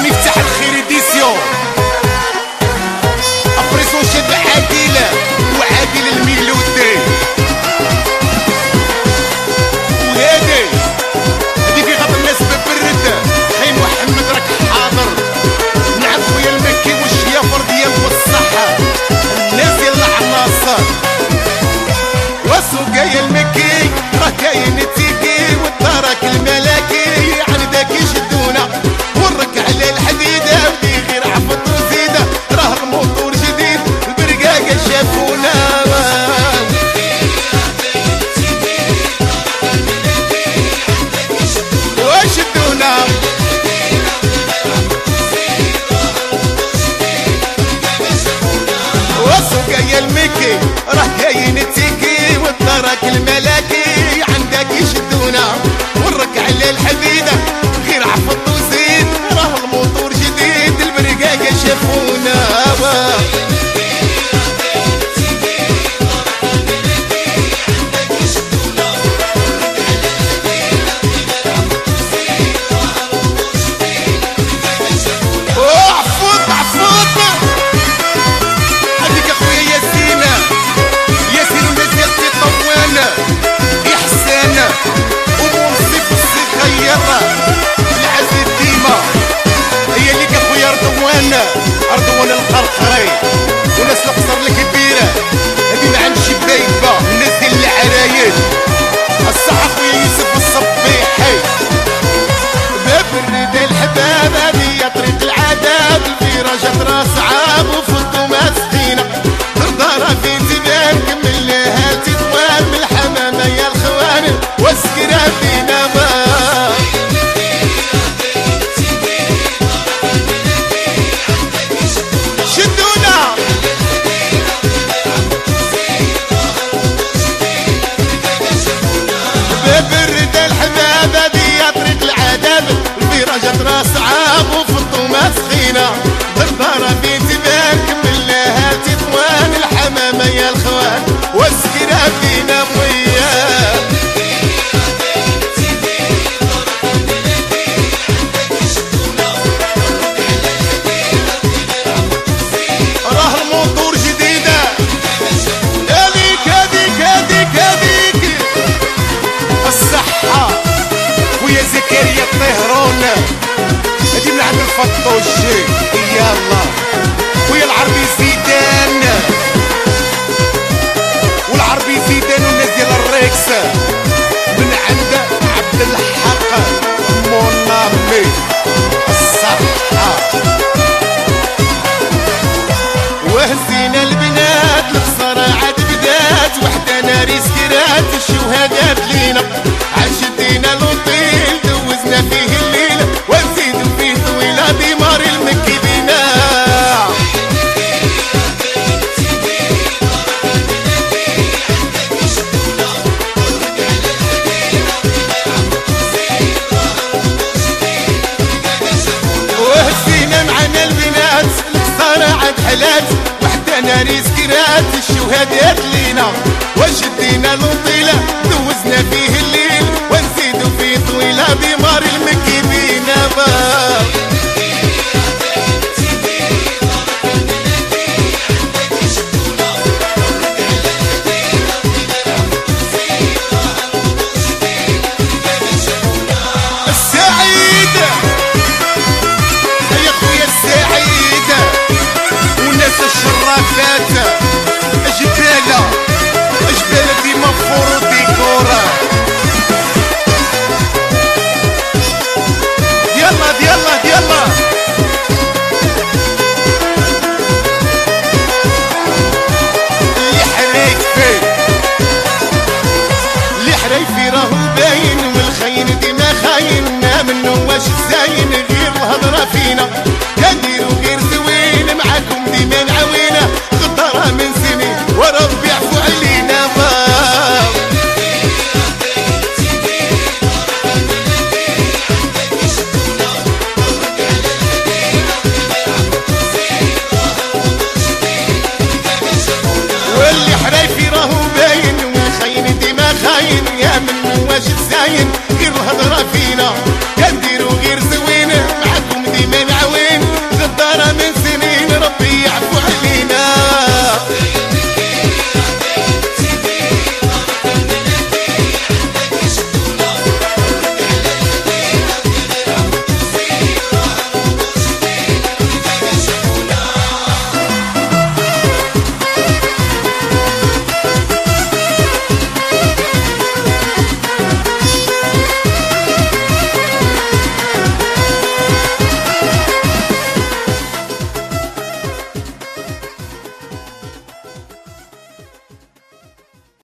مفتاح الخير ديسيون ابريسون شاب عادل وعادل الميلودي وهادي هادي في غض الناس ببرد خي محمد راك حاضر نعم خويا المكي والشيافر ديال والصحة الناس يلا عناصر وسوقايا المكي راه كاين التيكي والدرك الملكي عندك يشدونا ورك على الحديدة ودي غير عفط وزيدة راه الموتور جديد البرقاقة شافونا وشدونا وسوقايا المكي راه كاين التيكي والدرك الملكي عندك يشدونا ورك على الحديدة غير عفط وزيد راه الموتور جديد البرقاقة شافونا أرضوان القرقري وناس القصر الكبيرة هذي ما عندش بايبة الناس ديال العرايل الصح خويا يوسف الصبيحي باب الردى الحباب هذه طريق العذاب الفراجات راس عاب وفضو مسكينة دردارة في تبان كمل لها تطوان من الحمامة يا الخوان واسكرها فينا راس عاب وفضو مسخينة دردارة في تبان كمل لها تطوان الحمامة يا الخوان واسكرها فينا وياه راه الموتور جديدة هذيك الصحة ويا زكريا الطهرون هادي من عند الفطوشي يلا ويا العربي زيدان والعربي زيدان والناس ديال الريكس من عند عبد الحق مونامي الصحة وهزينا البنات الخسارة عاد بدات وحدنا ريسكرات الشهادات لينا عشدينا لوطيل دوزنا فيه الليل ونزيدو فيه طويلة ديمار المكي بينا وهزينا معنا البنات الخسارة عاد حلات وحدنا ريسكرات الشهادات لينا وشدينا لوطيلة دوزنا فيه الليل ونزيدو فيه طويلة ديمار المكي بينا السعيد يا خويا السعيد وناس الشرافات جبالة ديما فور ديكورا يلا اللي حرايفي راهو باين والخاين ديما خاين منو واش زاين غير الهضرة فينا كنديرو غير زوين معاكم ديما نعاوينا غدارة من سنين وربي يعفو علينا واللي حرايفي راهو باين والخاين ديما خاين يا منو واش زاين غير الهضرة فينا كنديرو غير زوين معاكم ديما نعاوينا انا من